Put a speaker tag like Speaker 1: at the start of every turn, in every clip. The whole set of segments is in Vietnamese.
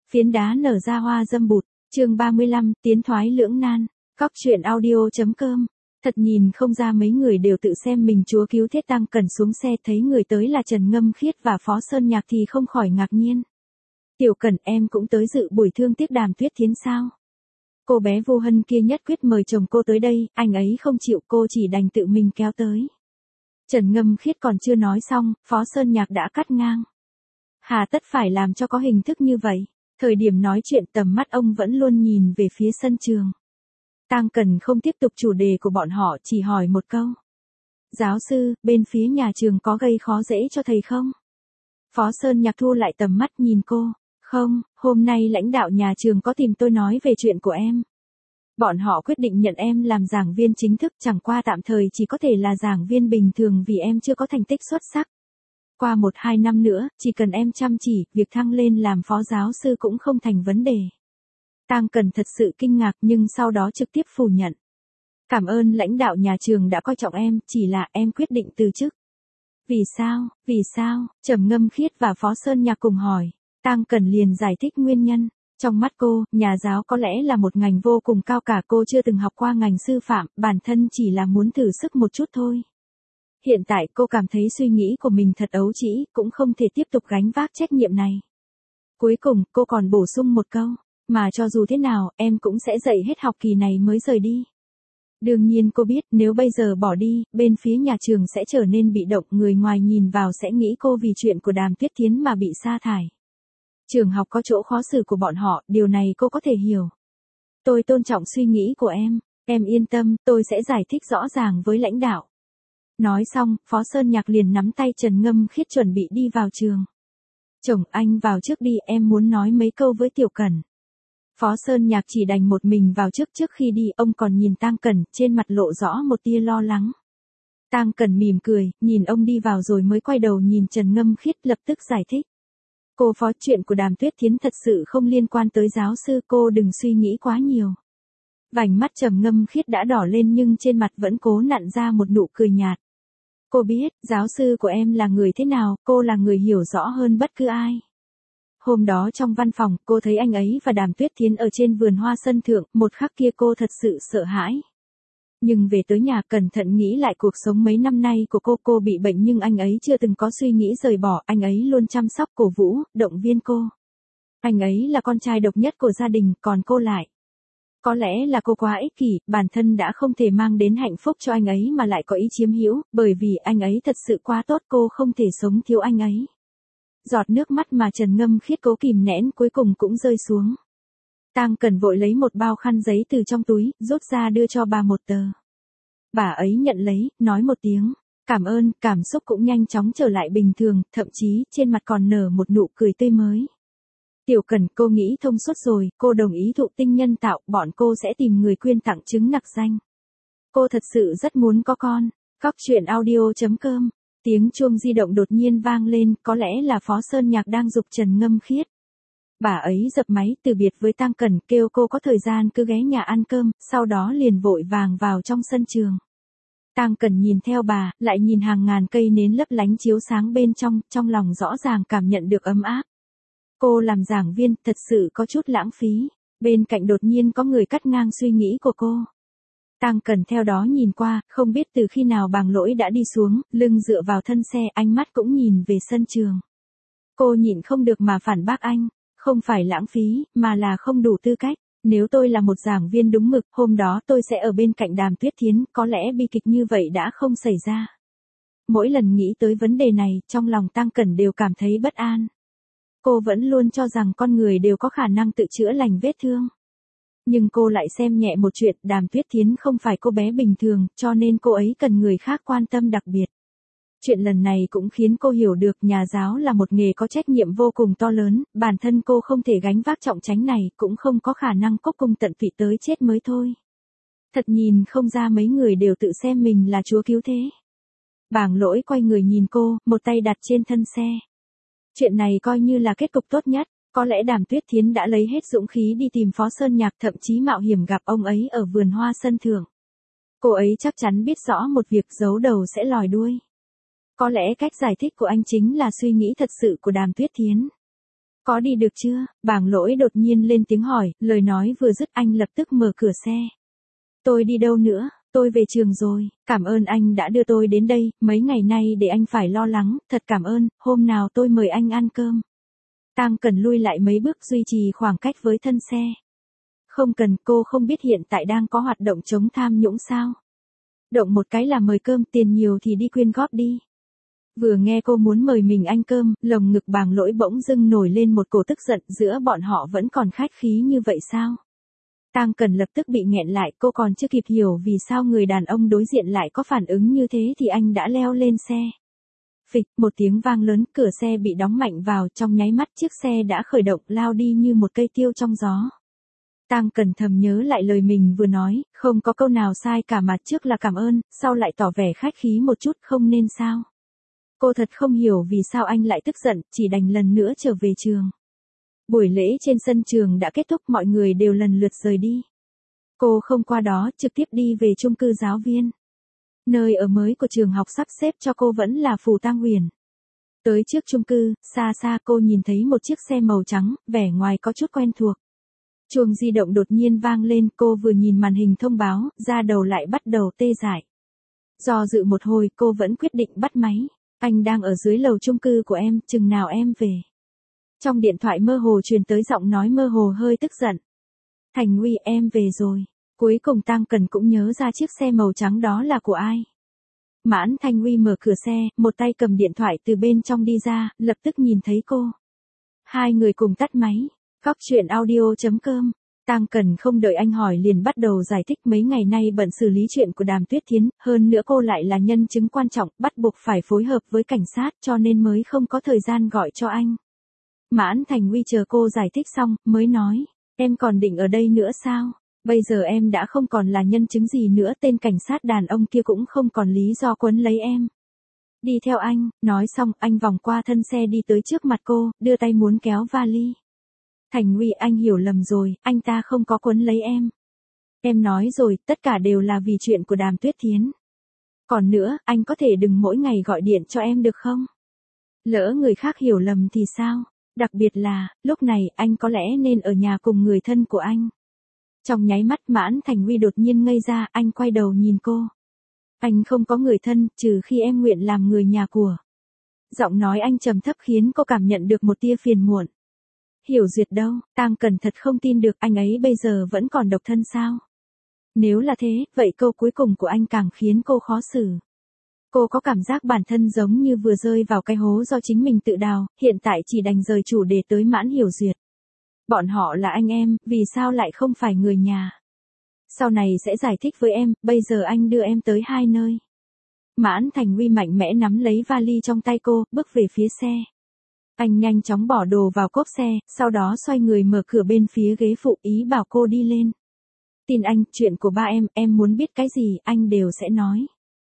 Speaker 1: Phiến đá nở ra hoa dâm bụt, chương 35, tiến thoái lưỡng nan, Cóc truyện audio.com. Thật nhìn không ra mấy người đều tự xem mình chúa cứu thế Tăng Cẩn xuống xe thấy người tới là Trần Ngâm Khiết và Phó Sơn Nhạc thì không khỏi ngạc nhiên. Tiểu Cẩn em cũng tới dự buổi thương tiếc Đàm Tuyết Thiến sao? Cô bé vô hân kia nhất quyết mời chồng cô tới đây, anh ấy không chịu cô chỉ đành tự mình kéo tới. Trần Ngâm Khiết còn chưa nói xong, Phó Sơn Nhạc đã cắt ngang. Hà tất phải làm cho có hình thức như vậy. Thời điểm nói chuyện tầm mắt ông vẫn luôn nhìn về phía sân trường. Tang Cần không tiếp tục chủ đề của bọn họ, chỉ hỏi một câu. Giáo sư, bên phía nhà trường có gây khó dễ cho thầy không? Phó Sơn Nhạc thu lại tầm mắt nhìn cô. Không, hôm nay lãnh đạo nhà trường có tìm tôi nói về chuyện của em. Bọn họ quyết định nhận em làm giảng viên chính thức, chẳng qua tạm thời chỉ có thể là giảng viên bình thường vì em chưa có thành tích xuất sắc. Qua 1-2 năm nữa, chỉ cần em chăm chỉ, việc thăng lên làm phó giáo sư cũng không thành vấn đề. Tang Cần thật sự kinh ngạc nhưng sau đó trực tiếp phủ nhận. Cảm ơn lãnh đạo nhà trường đã coi trọng em, chỉ là em quyết định từ chức. Vì sao? Trầm Ngâm Khiết và Phó Sơn Nhạc cùng hỏi. Tang Cần liền giải thích nguyên nhân. Trong mắt cô, nhà giáo có lẽ là một ngành vô cùng cao cả, cô chưa từng học qua ngành sư phạm, bản thân chỉ là muốn thử sức một chút thôi. Hiện tại cô cảm thấy suy nghĩ của mình thật ấu trĩ, cũng không thể tiếp tục gánh vác trách nhiệm này. Cuối cùng, cô còn bổ sung một câu, mà cho dù thế nào, em cũng sẽ dạy hết học kỳ này mới rời đi. Đương nhiên cô biết nếu bây giờ bỏ đi, bên phía nhà trường sẽ trở nên bị động, người ngoài nhìn vào sẽ nghĩ cô vì chuyện của Đàm Tuyết Thiến mà bị sa thải. Trường học có chỗ khó xử của bọn họ, điều này cô có thể hiểu. Tôi tôn trọng suy nghĩ của em yên tâm, tôi sẽ giải thích rõ ràng với lãnh đạo. Nói xong, Phó Sơn Nhạc liền nắm tay Trần Ngâm Khiết chuẩn bị đi vào trường. Chồng anh vào trước đi, em muốn nói mấy câu với Tiểu Cẩn. Phó Sơn Nhạc chỉ đành một mình vào trước khi đi, ông còn nhìn Tang Cẩn, trên mặt lộ rõ một tia lo lắng. Tang Cẩn mỉm cười, nhìn ông đi vào rồi mới quay đầu nhìn Trần Ngâm Khiết lập tức giải thích. Cô Phó, chuyện của Đàm Tuyết Thiến thật sự không liên quan tới giáo sư, cô đừng suy nghĩ quá nhiều. Vành mắt Trầm Ngâm Khiết đã đỏ lên nhưng trên mặt vẫn cố nặn ra một nụ cười nhạt. Cô biết, giáo sư của em là người thế nào, cô là người hiểu rõ hơn bất cứ ai. Hôm đó trong văn phòng, cô thấy anh ấy và Đàm Tuyết Thiến ở trên vườn hoa sân thượng, một khắc kia cô thật sự sợ hãi. Nhưng về tới nhà cẩn thận nghĩ lại cuộc sống mấy năm nay của cô bị bệnh nhưng anh ấy chưa từng có suy nghĩ rời bỏ, anh ấy luôn chăm sóc cổ vũ, động viên cô. Anh ấy là con trai độc nhất của gia đình, còn cô lại. Có lẽ là cô quá ích kỷ, bản thân đã không thể mang đến hạnh phúc cho anh ấy mà lại có ý chiếm hữu, bởi vì anh ấy thật sự quá tốt, cô không thể sống thiếu anh ấy. Giọt nước mắt mà Trần Ngâm Khiết cố kìm nén cuối cùng cũng rơi xuống. Tang Cẩn vội lấy một bao khăn giấy từ trong túi, rút ra đưa cho bà một tờ. Bà ấy nhận lấy, nói một tiếng, cảm ơn, cảm xúc cũng nhanh chóng trở lại bình thường, thậm chí trên mặt còn nở một nụ cười tươi mới. Tiểu Cẩn, cô nghĩ thông suốt rồi, cô đồng ý thụ tinh nhân tạo, bọn cô sẽ tìm người quyên tặng trứng nặc danh. Cô thật sự rất muốn có con. Cóc truyện audio.com. Tiếng chuông di động đột nhiên vang lên, có lẽ là Phó Sơn Nhạc đang giục Trần Ngâm Khiết. Bà ấy dập máy từ biệt với Tang Cẩn, kêu cô có thời gian cứ ghé nhà ăn cơm, sau đó liền vội vàng vào trong sân trường. Tang Cẩn nhìn theo bà, lại nhìn hàng ngàn cây nến lấp lánh chiếu sáng bên trong lòng rõ ràng cảm nhận được ấm áp. Cô làm giảng viên, thật sự có chút lãng phí. Bên cạnh đột nhiên có người cắt ngang suy nghĩ của cô. Tang Cẩn theo đó nhìn qua, không biết từ khi nào Bàng Lỗi đã đi xuống, lưng dựa vào thân xe, ánh mắt cũng nhìn về sân trường. Cô nhịn không được mà phản bác anh, không phải lãng phí, mà là không đủ tư cách. Nếu tôi là một giảng viên đúng mực, hôm đó tôi sẽ ở bên cạnh Đàm Tuyết Thiến, có lẽ bi kịch như vậy đã không xảy ra. Mỗi lần nghĩ tới vấn đề này, trong lòng Tang Cẩn đều cảm thấy bất an. Cô vẫn luôn cho rằng con người đều có khả năng tự chữa lành vết thương. Nhưng cô lại xem nhẹ một chuyện, Đàm Tuyết Thiến không phải cô bé bình thường, cho nên cô ấy cần người khác quan tâm đặc biệt. Chuyện lần này cũng khiến cô hiểu được nhà giáo là một nghề có trách nhiệm vô cùng to lớn, bản thân cô không thể gánh vác trọng trách này, cũng không có khả năng cốc cung tận tụy tới chết mới thôi. Thật nhìn không ra mấy người đều tự xem mình là chúa cứu thế. Bàng Lỗi quay người nhìn cô, một tay đặt trên thân xe. Chuyện này coi như là kết cục tốt nhất, có lẽ Đàm Tuyết Thiến đã lấy hết dũng khí đi tìm Phó Sơn Nhạc, thậm chí mạo hiểm gặp ông ấy ở vườn hoa sân thượng. Cô ấy chắc chắn biết rõ một việc, giấu đầu sẽ lòi đuôi. Có lẽ cách giải thích của anh chính là suy nghĩ thật sự của Đàm Tuyết Thiến. Có đi được chưa? Bảng lỗi đột nhiên lên tiếng hỏi, lời nói vừa dứt anh lập tức mở cửa xe. Tôi đi đâu nữa? Tôi về trường rồi, cảm ơn anh đã đưa tôi đến đây, mấy ngày nay để anh phải lo lắng, thật cảm ơn, hôm nào tôi mời anh ăn cơm. Tang Cần lui lại mấy bước duy trì khoảng cách với thân xe. Không cần, cô không biết hiện tại đang có hoạt động chống tham nhũng sao? Động một cái là mời cơm, tiền nhiều thì đi quyên góp đi. Vừa nghe cô muốn mời mình ăn cơm, lồng ngực Bàng Lỗi bỗng dưng nổi lên một cổ tức giận, giữa bọn họ vẫn còn khách khí như vậy sao? Tang Cần lập tức bị nghẹn lại, cô còn chưa kịp hiểu vì sao người đàn ông đối diện lại có phản ứng như thế thì anh đã leo lên xe. Phịch, một tiếng vang lớn, cửa xe bị đóng mạnh vào, trong nháy mắt chiếc xe đã khởi động lao đi như một cây tiêu trong gió. Tang Cần thầm nhớ lại lời mình vừa nói, không có câu nào sai cả mà trước là cảm ơn, sau lại tỏ vẻ khách khí một chút, không nên sao. Cô thật không hiểu vì sao anh lại tức giận, chỉ đành lần nữa trở về trường. Buổi lễ trên sân trường đã kết thúc, mọi người đều lần lượt rời đi. Cô không qua đó, trực tiếp đi về chung cư giáo viên. Nơi ở mới của trường học sắp xếp cho cô vẫn là Phù Tang Huyền. Tới trước chung cư, xa xa cô nhìn thấy một chiếc xe màu trắng, vẻ ngoài có chút quen thuộc. Chuông di động đột nhiên vang lên, cô vừa nhìn màn hình thông báo, da đầu lại bắt đầu tê dại. Do dự một hồi, cô vẫn quyết định bắt máy. Anh đang ở dưới lầu chung cư của em, chừng nào em về. Trong điện thoại mơ hồ truyền tới giọng nói mơ hồ hơi tức giận. Thành Huy, em về rồi. Cuối cùng Tang Cần cũng nhớ ra chiếc xe màu trắng đó là của ai. Mãn Thành Huy mở cửa xe, một tay cầm điện thoại từ bên trong đi ra, lập tức nhìn thấy cô. Hai người cùng tắt máy. Góc truyện audio.com. Tang Cần không đợi anh hỏi liền bắt đầu giải thích, mấy ngày nay bận xử lý chuyện của Đàm Tuyết Thiến, hơn nữa cô lại là nhân chứng quan trọng, bắt buộc phải phối hợp với cảnh sát cho nên mới không có thời gian gọi cho anh. Mãn Thành Huy chờ cô giải thích xong, mới nói, em còn định ở đây nữa sao? Bây giờ em đã không còn là nhân chứng gì nữa, tên cảnh sát đàn ông kia cũng không còn lý do quấn lấy em. Đi theo anh, nói xong, anh vòng qua thân xe đi tới trước mặt cô, đưa tay muốn kéo vali. Thành Huy, anh hiểu lầm rồi, anh ta không có quấn lấy em. Em nói rồi, tất cả đều là vì chuyện của Đàm Tuyết Thiến. Còn nữa, anh có thể đừng mỗi ngày gọi điện cho em được không? Lỡ người khác hiểu lầm thì sao? Đặc biệt là, lúc này, anh có lẽ nên ở nhà cùng người thân của anh. Trong nháy mắt Mãn Thành Huy đột nhiên ngây ra, anh quay đầu nhìn cô. Anh không có người thân, trừ khi em nguyện làm người nhà của. Giọng nói anh trầm thấp khiến cô cảm nhận được một tia phiền muộn. Hiểu Duyệt đâu, Tang Cần thật không tin được, anh ấy bây giờ vẫn còn độc thân sao? Nếu là thế, vậy câu cuối cùng của anh càng khiến cô khó xử. Cô có cảm giác bản thân giống như vừa rơi vào cái hố do chính mình tự đào, hiện tại chỉ đành rời chủ đề tới Mãn Hiểu Duyệt. Bọn họ là anh em, vì sao lại không phải người nhà? Sau này sẽ giải thích với em, bây giờ anh đưa em tới hai nơi. Mãn Thành Huy mạnh mẽ nắm lấy vali trong tay cô, bước về phía xe. Anh nhanh chóng bỏ đồ vào cốp xe, sau đó xoay người mở cửa bên phía ghế phụ, ý bảo cô đi lên. Tin anh, chuyện của ba em muốn biết cái gì, anh đều sẽ nói.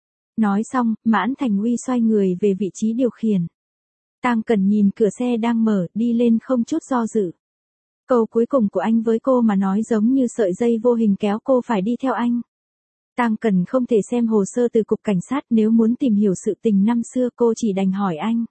Speaker 1: Nói xong, Mãn Thành Huy xoay người về vị trí điều khiển. Tang Cần nhìn cửa xe đang mở, đi lên không chút do dự. Câu cuối cùng của anh với cô mà nói giống như sợi dây vô hình kéo cô phải đi theo anh. Tang Cần không thể xem hồ sơ từ cục cảnh sát, nếu muốn tìm hiểu sự tình năm xưa cô chỉ đành hỏi anh.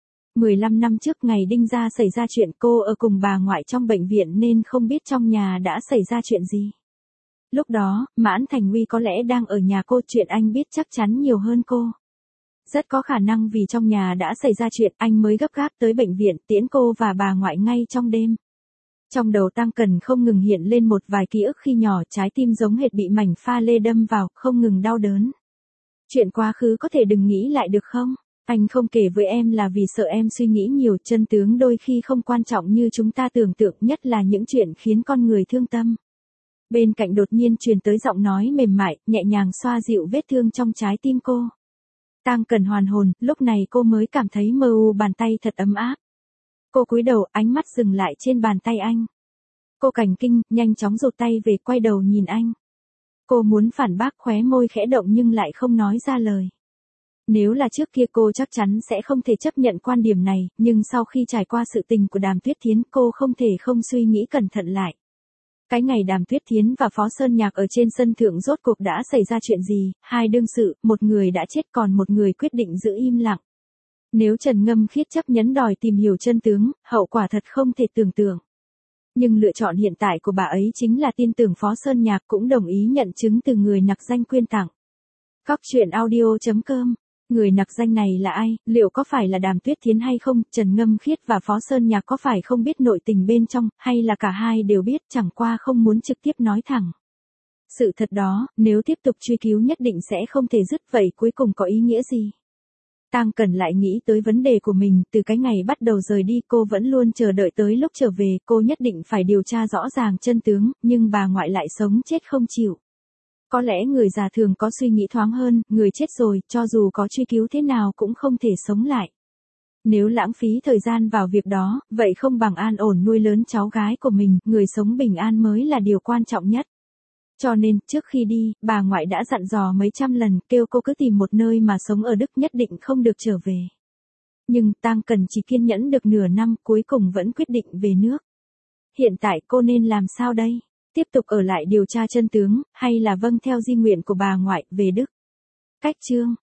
Speaker 1: 15 năm trước ngày Đinh Gia xảy ra chuyện, cô ở cùng bà ngoại trong bệnh viện nên không biết trong nhà đã xảy ra chuyện gì. Lúc đó, Mãn Thành Huy có lẽ đang ở nhà cô, chuyện anh biết chắc chắn nhiều hơn cô. Rất có khả năng vì trong nhà đã xảy ra chuyện, anh mới gấp gáp tới bệnh viện tiễn cô và bà ngoại ngay trong đêm. Trong đầu Tang Cần không ngừng hiện lên một vài ký ức khi nhỏ, trái tim giống hệt bị mảnh pha lê đâm vào, không ngừng đau đớn. Chuyện quá khứ có thể đừng nghĩ lại được không? Anh không kể với em là vì sợ em suy nghĩ nhiều, chân tướng đôi khi không quan trọng như chúng ta tưởng tượng, nhất là những chuyện khiến con người thương tâm. Bên cạnh đột nhiên truyền tới giọng nói mềm mại, nhẹ nhàng xoa dịu vết thương trong trái tim cô. Tang Cần hoàn hồn, lúc này cô mới cảm thấy mơ u, bàn tay thật ấm áp. Cô cúi đầu, ánh mắt dừng lại trên bàn tay anh. Cô cảnh kinh, nhanh chóng rụt tay về, quay đầu nhìn anh. Cô muốn phản bác, khóe môi khẽ động nhưng lại không nói ra lời. Nếu là trước kia cô chắc chắn sẽ không thể chấp nhận quan điểm này, nhưng sau khi trải qua sự tình của Đàm Tuyết Thiến, cô không thể không suy nghĩ cẩn thận lại. Cái ngày Đàm Tuyết Thiến và Phó Sơn Nhạc ở trên sân thượng rốt cuộc đã xảy ra chuyện gì, hai đương sự, một người đã chết còn một người quyết định giữ im lặng. Nếu Trần Ngâm Khiết chấp nhẫn đòi tìm hiểu chân tướng, hậu quả thật không thể tưởng tượng. Nhưng lựa chọn hiện tại của bà ấy chính là tin tưởng Phó Sơn Nhạc cũng đồng ý nhận chứng từ người nặc danh quyên tặng. Cóc truyện audio.com. Người nặc danh này là ai, liệu có phải là Đàm Tuyết Thiến hay không, Trần Ngâm Khiết và Phó Sơn Nhạc có phải không biết nội tình bên trong, hay là cả hai đều biết chẳng qua không muốn trực tiếp nói thẳng. Sự thật đó, nếu tiếp tục truy cứu nhất định sẽ không thể dứt, vậy cuối cùng có ý nghĩa gì? Tang Cẩn lại nghĩ tới vấn đề của mình, từ cái ngày bắt đầu rời đi cô vẫn luôn chờ đợi tới lúc trở về, cô nhất định phải điều tra rõ ràng chân tướng, nhưng bà ngoại lại sống chết không chịu. Có lẽ người già thường có suy nghĩ thoáng hơn, người chết rồi, cho dù có truy cứu thế nào cũng không thể sống lại. Nếu lãng phí thời gian vào việc đó, vậy không bằng an ổn nuôi lớn cháu gái của mình, người sống bình an mới là điều quan trọng nhất. Cho nên, trước khi đi, bà ngoại đã dặn dò mấy trăm lần, kêu cô cứ tìm một nơi mà sống ở Đức, nhất định không được trở về. Nhưng Tang Cẩn chỉ kiên nhẫn được nửa năm, cuối cùng vẫn quyết định về nước. Hiện tại cô nên làm sao đây? Tiếp tục ở lại điều tra chân tướng, hay là vâng theo di nguyện của bà ngoại, về Đức? Cách chương